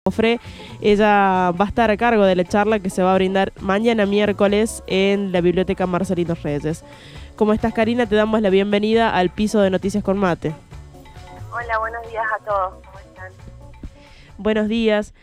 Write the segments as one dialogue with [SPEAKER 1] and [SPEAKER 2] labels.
[SPEAKER 1] Ofre, ella va a estar a cargo de la charla que se va a brindar mañana miércoles en la Biblioteca Marcelino Reyes. ¿Cómo estás, Karina? Te damos la bienvenida al piso de Noticias con Mate.
[SPEAKER 2] Hola, buenos días a todos. ¿Cómo están?
[SPEAKER 1] Buenos días.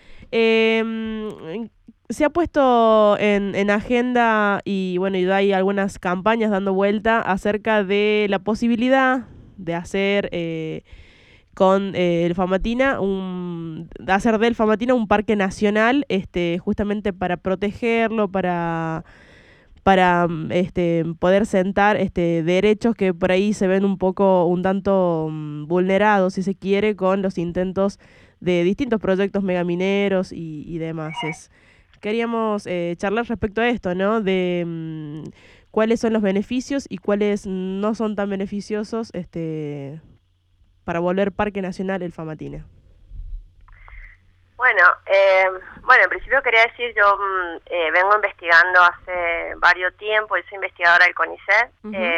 [SPEAKER 1] Se ha puesto en agenda y bueno, y hay algunas campañas dando vuelta acerca de la posibilidad de hacer con el Famatina, hacer del Famatina un parque nacional, justamente para protegerlo, para poder sentar derechos que por ahí se ven un tanto vulnerados, si se quiere, con los intentos de distintos proyectos megamineros y demás. Queríamos charlar respecto a esto, ¿no? De cuáles son los beneficios y cuáles no son tan beneficiosos para volver Parque Nacional el Famatina.
[SPEAKER 2] Bueno, en principio quería decir, yo vengo investigando hace varios tiempos, yo soy investigadora del CONICET,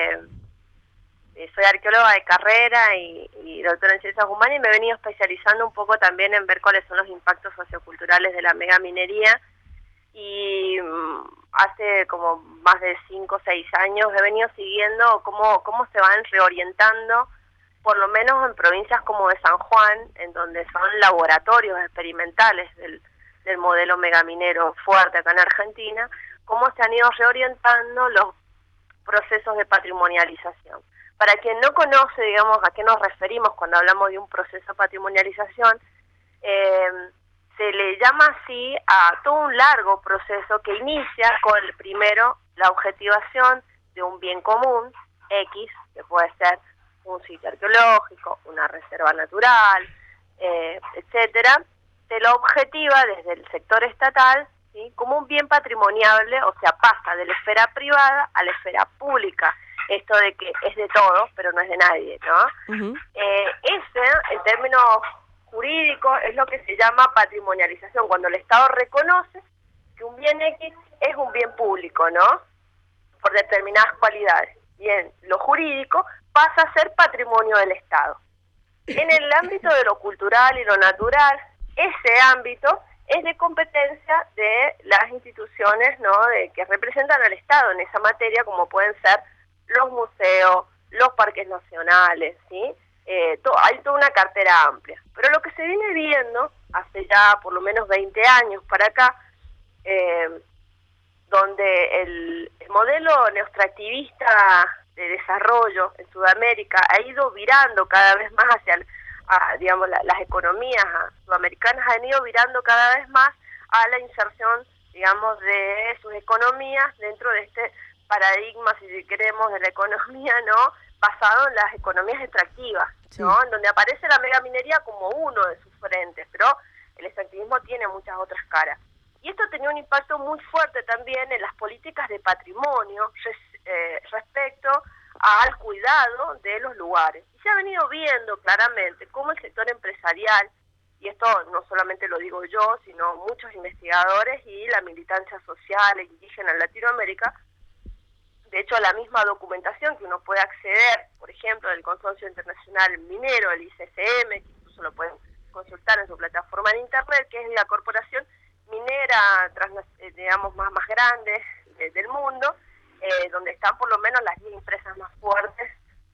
[SPEAKER 2] soy arqueóloga de carrera y doctora en ciencias humanas, y me he venido especializando un poco también en ver cuáles son los impactos socioculturales de la megaminería, y hace como más de 5 o 6 años he venido siguiendo cómo se van reorientando, por lo menos en provincias como de San Juan, en donde son laboratorios experimentales del modelo megaminero fuerte acá en Argentina, cómo se han ido reorientando los procesos de patrimonialización. Para quien no conoce, digamos, a qué nos referimos cuando hablamos de un proceso de patrimonialización, se le llama así a todo un largo proceso que inicia con, primero, la objetivación de un bien común, X, que puede ser un sitio arqueológico, una reserva natural, etcétera. Se lo objetiva desde el sector estatal, ¿sí?, como un bien patrimoniable, o sea, pasa de la esfera privada a la esfera pública. Esto de que es de todos, pero no es de nadie, ¿no? En términos jurídicos, es lo que se llama patrimonialización, cuando el Estado reconoce que un bien X es un bien público, ¿no?, por determinadas cualidades. Bien, lo jurídico pasa a ser patrimonio del Estado. En el ámbito de lo cultural y lo natural, ese ámbito es de competencia de las instituciones, ¿no?, que representan al Estado en esa materia, como pueden ser los museos, los parques nacionales, ¿sí? Hay toda una cartera amplia. Pero lo que se viene viendo hace ya por lo menos 20 años para acá, donde el modelo neoextractivista de desarrollo en Sudamérica ha ido virando cada vez más hacia, digamos, las economías sudamericanas han ido virando cada vez más a la inserción, digamos, de sus economías dentro de este paradigma, si queremos, de la economía, ¿no?, basado en las economías extractivas, ¿no?, sí, en donde aparece la megaminería como uno de sus frentes, pero el extractivismo tiene muchas otras caras. Y esto tenía un impacto muy fuerte también en las políticas de patrimonio respecto al cuidado de los lugares. Y se ha venido viendo claramente cómo el sector empresarial, y esto no solamente lo digo yo, sino muchos investigadores y la militancia social e indígena en Latinoamérica, de hecho la misma documentación que uno puede acceder, por ejemplo, del Consorcio Internacional Minero, el ICCM, que incluso lo pueden consultar en su plataforma en internet, que es la corporación minera, digamos, más grande del mundo, donde están por lo menos las 10 empresas más fuertes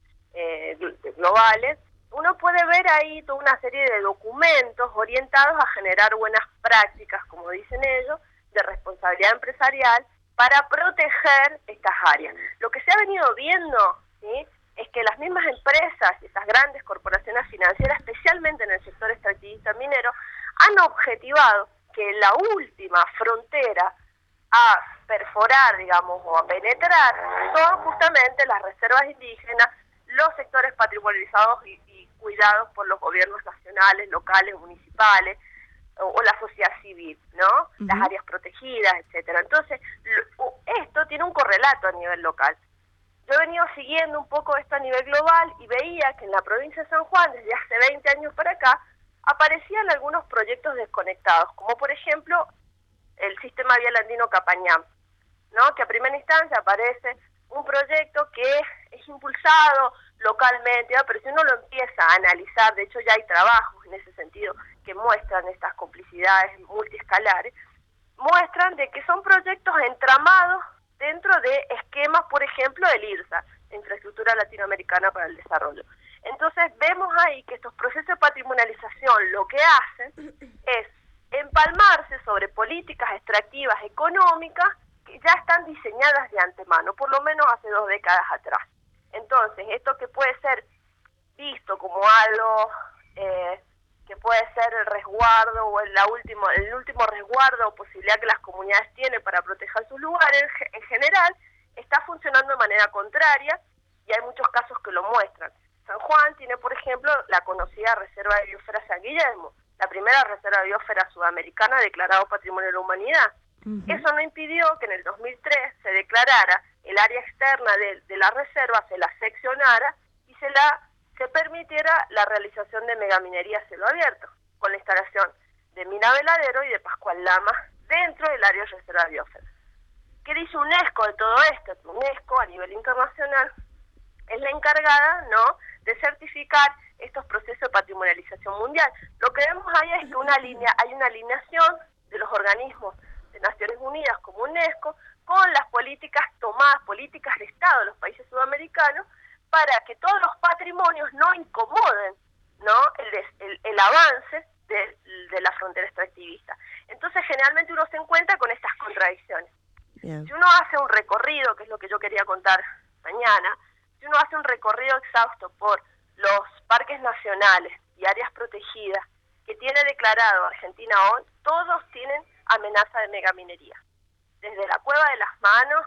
[SPEAKER 2] globales. Uno puede ver ahí toda una serie de documentos orientados a generar buenas prácticas, como dicen ellos, de responsabilidad empresarial para proteger estas áreas. Lo que se ha venido viendo, ¿sí?, es que las mismas empresas, esas grandes corporaciones financieras, especialmente en el sector extractivista minero, han objetivado que la última frontera a perforar, digamos, o a penetrar, son justamente las reservas indígenas, los sectores patrimonializados y cuidados por los gobiernos nacionales, locales, municipales, o la sociedad civil, ¿no? Las áreas protegidas, etcétera. Entonces, esto tiene un correlato a nivel local. Yo he venido siguiendo un poco esto a nivel global y veía que en la provincia de San Juan, desde hace 20 años para acá, aparecían algunos proyectos desconectados, como por ejemplo el sistema vial andino Capañán, ¿no?, que a primera instancia aparece un proyecto que es impulsado localmente, ¿no? Pero si uno lo empieza a analizar, de hecho ya hay trabajos en ese sentido que muestran estas complicidades multiescalares, muestran de que son proyectos entramados dentro de esquemas, por ejemplo, del IRSA, Infraestructura Latinoamericana para el Desarrollo. Entonces vemos ahí que estos procesos de patrimonialización lo que hacen es empalmarse sobre políticas extractivas económicas que ya están diseñadas de antemano, por lo menos hace 2 décadas atrás. Entonces, esto que puede ser visto como algo que puede ser el resguardo o el último resguardo o posibilidad que las comunidades tienen para proteger sus lugares, en general, está funcionando de manera contraria y hay muchos casos que lo muestran. San Juan tiene, por ejemplo, la conocida Reserva de Biosfera San Guillermo, la primera reserva de biosfera sudamericana declarada Patrimonio de la Humanidad. Eso no impidió que en el 2003 se declarara el área externa de la reserva, se la seccionara y se permitiera la realización de megaminería a cielo abierto, con la instalación de Mina Veladero y de Pascual Lama dentro del área de reserva de biosfera. ¿Qué dice UNESCO de todo esto? UNESCO a nivel internacional es la encargada, ¿no?, de certificar estos procesos de patrimonialización mundial. Lo que vemos ahí es que hay una alineación de los organismos de Naciones Unidas como UNESCO con las políticas tomadas, políticas de Estado de los países sudamericanos, para que todos los patrimonios no incomoden, ¿no?, el avance de la frontera extractivista. Entonces generalmente uno se encuentra con estas contradicciones. Si uno hace un recorrido, que es lo que yo quería contar mañana, si uno hace un recorrido exhausto por los parques nacionales y áreas protegidas que tiene declarado Argentina hoy, todos tienen amenaza de megaminería. Desde la Cueva de las Manos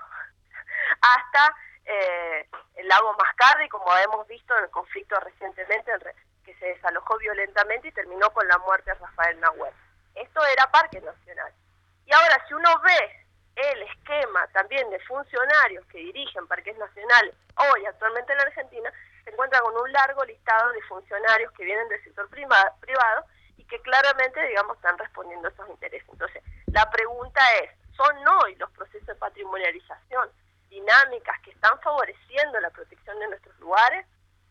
[SPEAKER 2] hasta el lago Mascardi, como hemos visto en el conflicto recientemente, que se desalojó violentamente y terminó con la muerte de Rafael Nahuel. Esto era Parque Nacional. Y ahora, si uno ve el esquema también de funcionarios que dirigen parques nacionales hoy actualmente en la Argentina, se encuentra con un largo listado de funcionarios que vienen del sector privado y que claramente, digamos, están respondiendo a esos intereses. Entonces, la pregunta es, ¿son hoy los procesos de patrimonialización dinámicas que están favoreciendo la protección de nuestros lugares?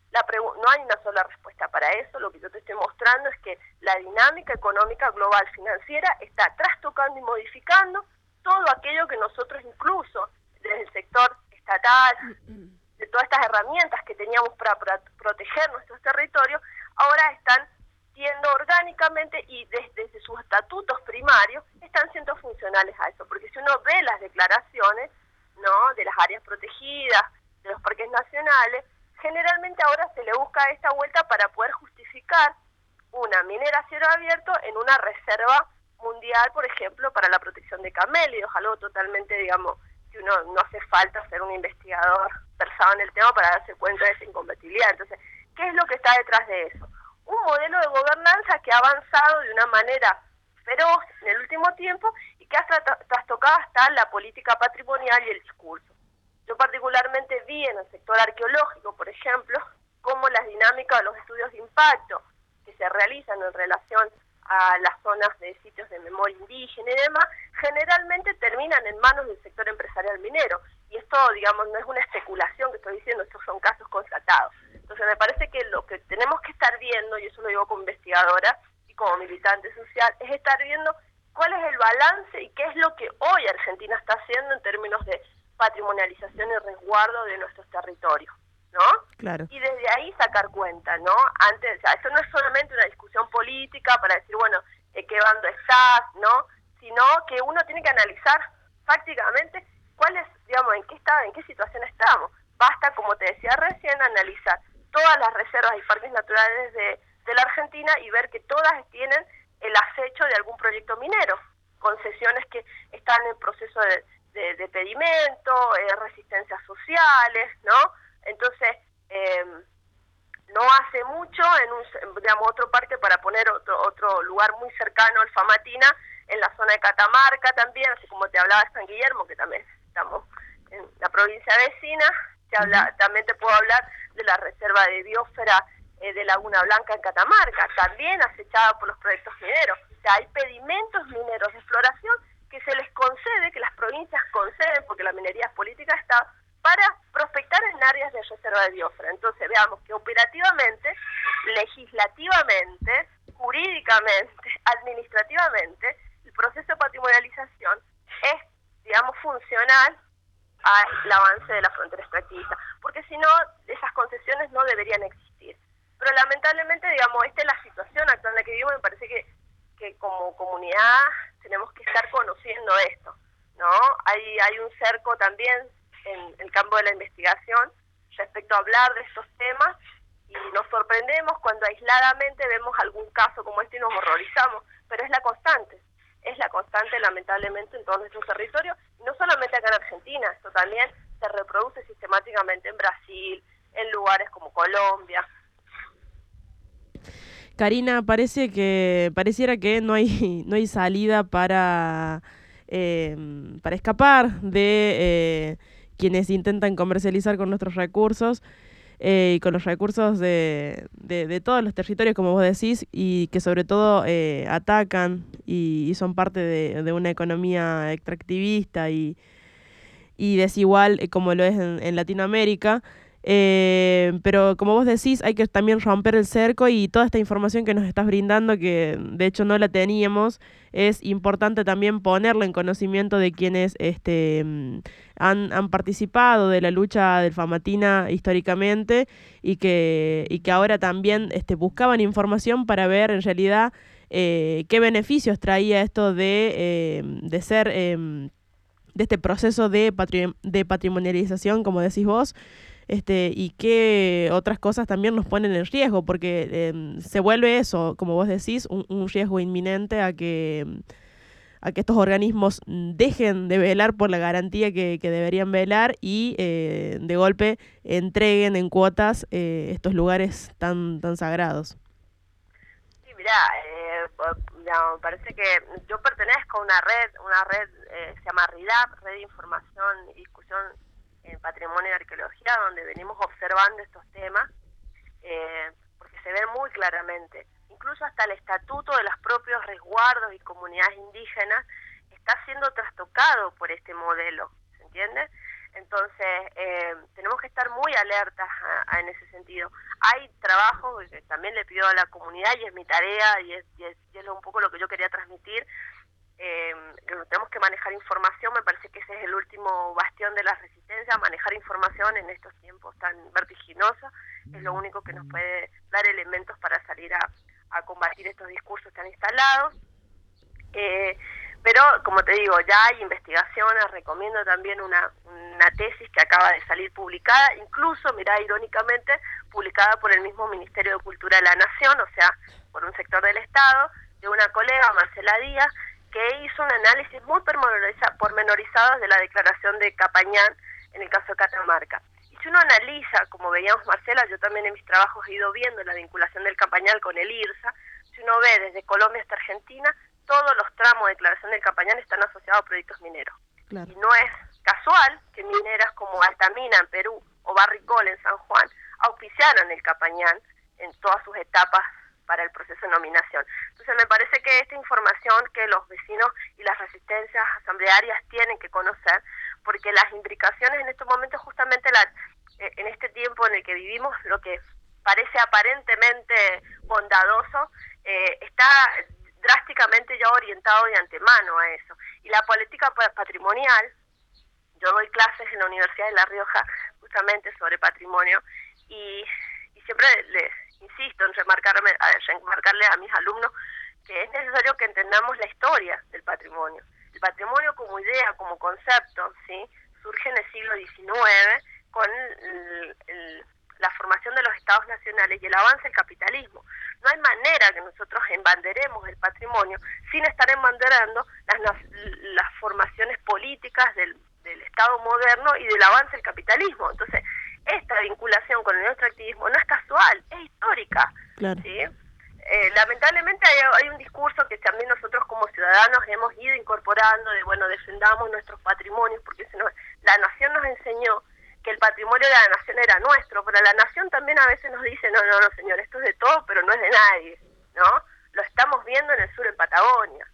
[SPEAKER 2] No hay una sola respuesta para eso. Lo que yo te estoy mostrando es que la dinámica económica global financiera está trastocando y modificando todo aquello que nosotros, incluso desde el sector estatal, de todas estas herramientas que teníamos para proteger nuestros territorios, ahora están siendo orgánicamente y desde sus estatutos primarios están siendo funcionales a eso. Porque si uno ve las declaraciones, ¿no?, de las áreas protegidas, de los parques nacionales, generalmente ahora se le busca esta vuelta para poder justificar una minera a cielo abierto en una reserva mundial, por ejemplo, para la protección de camélidos, algo totalmente, digamos, que uno no hace falta ser un investigador versado en el tema para darse cuenta de esa incompatibilidad. Entonces, ¿qué es lo que está detrás de eso? Un modelo de gobernanza que ha avanzado de una manera feroz en el último tiempo y que ha trastocado hasta la política patrimonial y el discurso. Yo particularmente vi en el sector arqueológico, por ejemplo, cómo las dinámicas de los estudios de impacto que se realizan en relación a las zonas de sitios de memoria indígena y demás, generalmente terminan en manos del sector empresarial minero. Y esto, digamos, no es una especulación que estoy diciendo, estos son casos constatados. Entonces me parece que lo que tenemos que estar viendo, y eso lo digo como investigadora y como militante social, es estar viendo cuál es el balance y qué es lo que hoy Argentina está haciendo en términos de patrimonialización y resguardo de nuestros territorios, ¿no?
[SPEAKER 1] Claro.
[SPEAKER 2] Y desde ahí sacar cuenta, ¿no? Antes, o sea, esto no es solamente una discusión política para decir, bueno, qué bando estás, ¿no? Sino que uno tiene que analizar prácticamente cuál es, digamos, en qué situación estamos. Basta, como te decía recién, analizar todas las reservas y parques naturales de la Argentina y ver que todas tienen el acecho de algún proyecto minero, concesiones que están en proceso de pedimento, resistencias sociales, ¿no? Entonces, no hace mucho, digamos, otro parque, para poner otro lugar muy cercano al Famatina, en la zona de Catamarca también, así como te hablaba de San Guillermo, que también estamos en la provincia vecina, también te puedo hablar de la reserva de biosfera de Laguna Blanca en Catamarca, también acechada por los proyectos mineros. O sea, hay pedimentos mineros de exploración que se les concede, que las provincias conceden, porque la minería es política de Estado, para prospectar en áreas de reserva de biosfera. Entonces veamos que operativamente, legislativamente, jurídicamente, administrativamente, el proceso de patrimonialización es, digamos, funcional al avance de la frontera extractivista, porque si no, esas concesiones no deberían existir. Pero lamentablemente, digamos, esta es la situación actual en la que vivimos. Me parece que como comunidad tenemos que estar conociendo esto, ¿no? Hay un cerco también en el campo de la investigación respecto a hablar de estos temas, y nos sorprendemos cuando aisladamente vemos algún caso como este y nos horrorizamos, pero es la constante lamentablemente en todos nuestros territorios, y no solamente acá en Argentina, esto también se reproduce sistemáticamente en Brasil, en lugares como Colombia.
[SPEAKER 1] Karina, pareciera que no hay salida para escapar de quienes intentan comercializar con nuestros recursos y con los recursos de todos los territorios, como vos decís, y que sobre todo atacan y son parte de una economía extractivista y desigual, como lo es en Latinoamérica. Pero como vos decís, hay que también romper el cerco, y toda esta información que nos estás brindando, que de hecho no la teníamos, es importante también ponerla en conocimiento de quienes han participado de la lucha del Famatina históricamente, y que ahora también buscaban información para ver en realidad qué beneficios traía esto de ser de este proceso de patrimonialización, como decís vos, y qué otras cosas también nos ponen en riesgo, porque se vuelve eso, como vos decís, un riesgo inminente a que estos organismos dejen de velar por la garantía que deberían velar, y de golpe entreguen en cuotas estos lugares tan sagrados.
[SPEAKER 2] Sí, mirá, me parece que yo pertenezco a una red se llama RIDAP, Red de Información y Discusión en Patrimonio y Arqueología, donde venimos observando estos temas, porque se ven muy claramente. Incluso hasta el estatuto de los propios resguardos y comunidades indígenas está siendo trastocado por este modelo, ¿se entiende? Entonces, tenemos que estar muy alertas en ese sentido. Hay trabajos que también le pido a la comunidad, y es mi tarea, y es un poco lo que yo quería transmitir. Tenemos que manejar información. Me parece que ese es el último bastión de la resistencia, manejar información en estos tiempos tan vertiginosos. Es lo único que nos puede dar elementos para salir a combatir estos discursos tan instalados. Pero, como te digo, ya hay investigaciones. Recomiendo también una tesis que acaba de salir publicada, incluso, mirá, irónicamente, publicada por el mismo Ministerio de Cultura de la Nación, o sea, por un sector del Estado, de una colega, Marcela Díaz, que hizo un análisis muy pormenorizado de la declaración de Capañán en el caso de Catamarca. Y si uno analiza, como veíamos Marcela, yo también en mis trabajos he ido viendo la vinculación del Campañán con el IRSA, si uno ve desde Colombia hasta Argentina, todos los tramos de declaración del Campañán están asociados a proyectos mineros. Claro. Y no es casual que mineras como Altamina en Perú o Barricol en San Juan auspiciaran el Campañán en todas sus etapas para el proceso de nominación. Entonces me parece que esta información que los vecinos y las resistencias asamblearias tienen que conocer, porque las imbricaciones en estos momentos, justamente en este tiempo en el que vivimos, lo que parece aparentemente bondadoso, está drásticamente ya orientado de antemano a eso. Y la política patrimonial, yo doy clases en la Universidad de La Rioja justamente sobre patrimonio, y siempre les insisto en remarcarle a mis alumnos que es necesario que entendamos la historia del patrimonio. El patrimonio como idea, como concepto, ¿sí?, surge en el siglo XIX con la formación de los estados nacionales y el avance del capitalismo. No hay manera que nosotros embanderemos el patrimonio sin estar embanderando las formaciones políticas del Estado moderno y del avance del capitalismo. Entonces, esta vinculación con el extractivismo no es casual, es histórica. Claro. ¿Sí? Lamentablemente hay un discurso que también nosotros como ciudadanos hemos ido incorporando de, bueno, defendamos nuestros patrimonios, porque la nación nos enseñó que el patrimonio de la nación era nuestro, pero la nación también a veces nos dice, no, señor, esto es de todo, pero no es de nadie, ¿no? Lo estamos viendo en el sur, en Patagonia,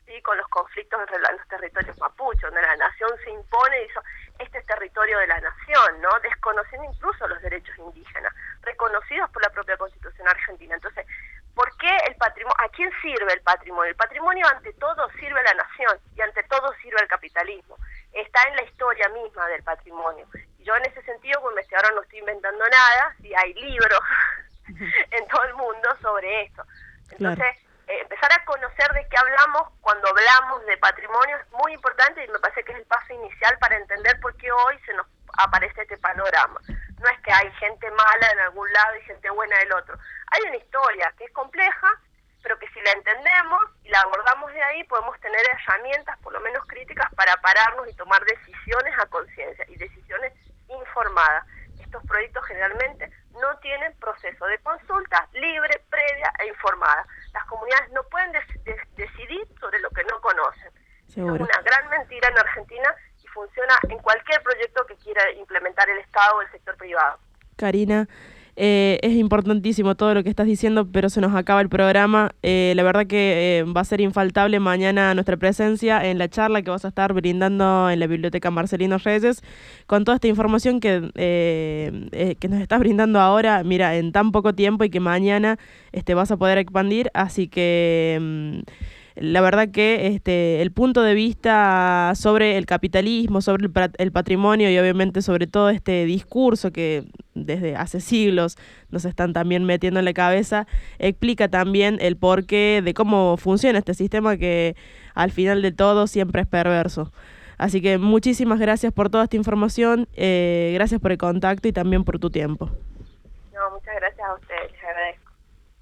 [SPEAKER 2] ¿sí? Con los conflictos en los territorios mapuches, donde la nación se impone y dice, este es territorio de la nación, ¿no? Desconociendo incluso los derechos indígenas, reconocidos por la propia Constitución argentina. Entonces, ¿por qué el patrimonio? ¿A quién sirve el patrimonio? El patrimonio ante todo sirve a la nación y ante todo sirve al capitalismo. Está en la historia misma del patrimonio. Y yo en ese sentido, como investigadora, no estoy inventando nada, sí, hay libros en todo el mundo sobre esto. Entonces, empezar a conocer de qué hablamos cuando hablamos de patrimonio es muy importante y me parece que es el paso inicial para entender por qué hoy se nos aparece este panorama. No es que hay gente mala en algún lado y gente buena del otro. Hay una historia que es compleja, pero que si la entendemos y la abordamos de ahí, podemos tener herramientas, por lo menos críticas, para pararnos y tomar decisiones a conciencia y decisiones informadas. Estos proyectos generalmente no tienen proceso de consulta libre, previa e informada. Las comunidades no pueden decidir sobre lo que no conocen.
[SPEAKER 1] Seguro.
[SPEAKER 2] Es una gran mentira en Argentina y funciona en cualquier proyecto que quiera implementar el Estado o el sector privado.
[SPEAKER 1] Karina, es importantísimo todo lo que estás diciendo, pero se nos acaba el programa. La verdad que va a ser infaltable mañana nuestra presencia en la charla que vas a estar brindando en la Biblioteca Marcelino Reyes, con toda esta información que nos estás brindando ahora, mira, en tan poco tiempo, y que mañana vas a poder expandir. Así que la verdad que el punto de vista sobre el capitalismo, sobre el patrimonio y obviamente sobre todo este discurso que desde hace siglos nos están también metiendo en la cabeza, explica también el porqué de cómo funciona este sistema, que al final de todo siempre es perverso. Así que muchísimas gracias por toda esta información, gracias por el contacto y también por tu tiempo.
[SPEAKER 2] No, muchas gracias a ustedes, les agradezco.